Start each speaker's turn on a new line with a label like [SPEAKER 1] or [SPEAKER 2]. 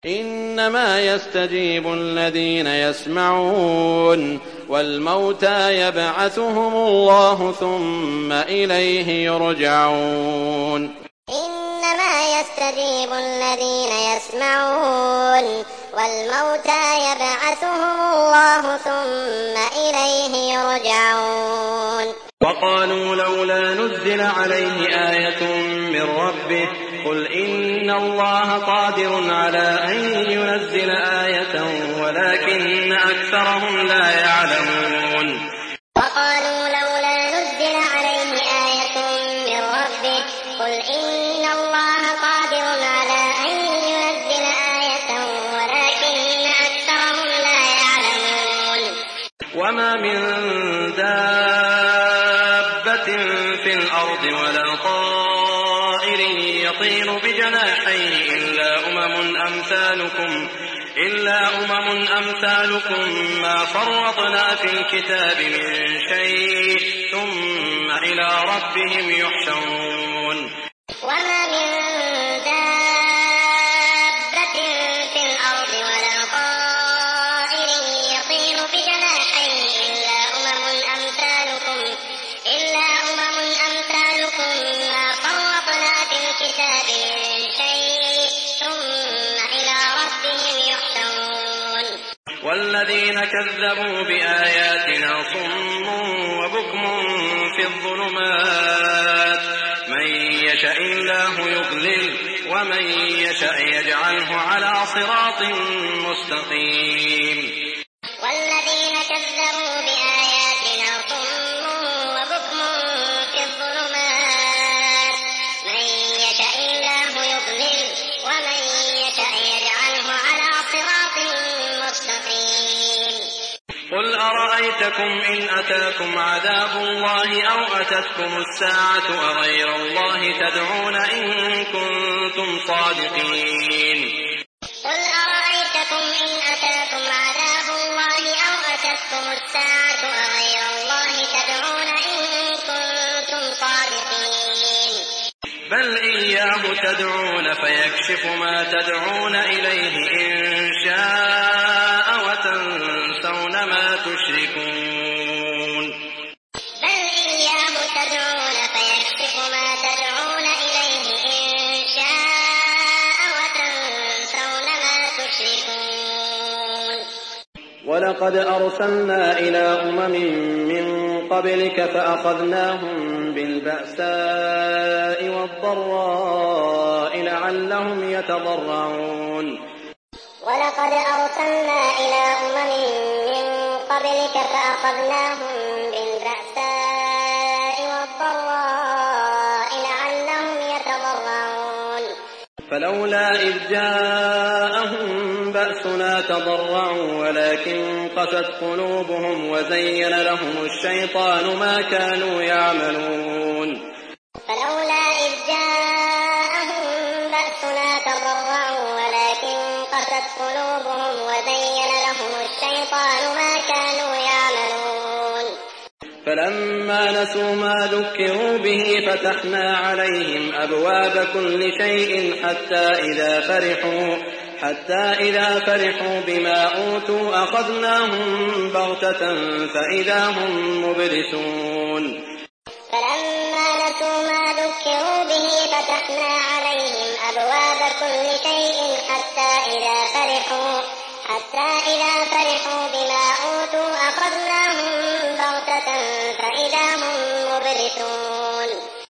[SPEAKER 1] إنما يستجيب الذين يسمعون والموتى يبعثهم الله ثم إليه يرجعون.
[SPEAKER 2] إنما يستجيب الذين يسمعون والموتى يبعثهم الله ثم إليه يرجعون.
[SPEAKER 1] وقالوا لولا نزل عليه آية من ربه قل إن الله قادر على أن ينزل آية ولكن أكثرهم لا يعلمون.
[SPEAKER 2] وقالوا لولا نزل عليه آية من ربه قل إن الله قادر على أن ينزل آية ولكن أكثرهم لا يعلمون.
[SPEAKER 1] وما من في الأرض ولا طائر يطير بجناحيه إلا أمم أمثالكم ما فرطنا في الكتاب من شيء ثم إلى ربهم يحشرون.
[SPEAKER 2] وما من دابة في الأرض ولا طائر يطير بجناحيه إلا أمم أمثالكم ما فرطنا في الكتاب من شيء ثم إلى ربهم يحشرون.
[SPEAKER 1] والذين كذبوا بآياتنا صم وبكم في الظلمات من يشاء الله يضلل ومن يشاء يجعله على صراط مستقيم.
[SPEAKER 2] والذين كذبوا بآياتنا صم وبكم في الظلمات من يشاء الله يضلل ومن يشاء يجعله على صراط مستقيم.
[SPEAKER 1] قل أرأيتكم إن أتاكم عذاب الله أو أتتكم الساعة أغير الله تدعون إن كنتم صادقين.
[SPEAKER 2] قل أرأيتكم إن أتاكم عذاب الله أو أتتكم الساعة أغير الله تدعون إن كنتم صادقين.
[SPEAKER 1] بل إياه تدعون فيكشف ما تدعون إليه إن شاء وتنسون ما تشركون.
[SPEAKER 2] بل إياه تدعون فيكشف ما تدعون إليه إن شاء وتنسون ما تشركون.
[SPEAKER 1] ولقد أرسلنا إلى أمم من قبلك فأخذناهم بالبأساء والضراء لعلهم يتضرعون.
[SPEAKER 2] ولقد أرسلنا إلى أمم من قبلك فأخذناهم بالبأساء والضراء لعلهم يتضرعون.
[SPEAKER 1] فلولا إذ جاءهم بأسنا تضرعوا ولكن قست قلوبهم وزين لهم الشيطان ما كانوا يعملون.
[SPEAKER 2] فلولا إذ جاءهم بأسنا تضرعوا ولكن قست قلوبهم وزين لهم الشيطان ما كانوا يعملون.
[SPEAKER 1] فلما نسوا ما ذكروا به فتحنا عليهم أبواب كل شيء حتى إذا فرحوا بما أوتوا أخذناهم بغتة فإذا هم مبلسون.
[SPEAKER 2] فلما نسوا ما ذكروا به فتحنا عليهم أبواب كل شيء حتى إذا فرحوا بما أوتوا أخذناهم بغتة فإذا هم مبلسون.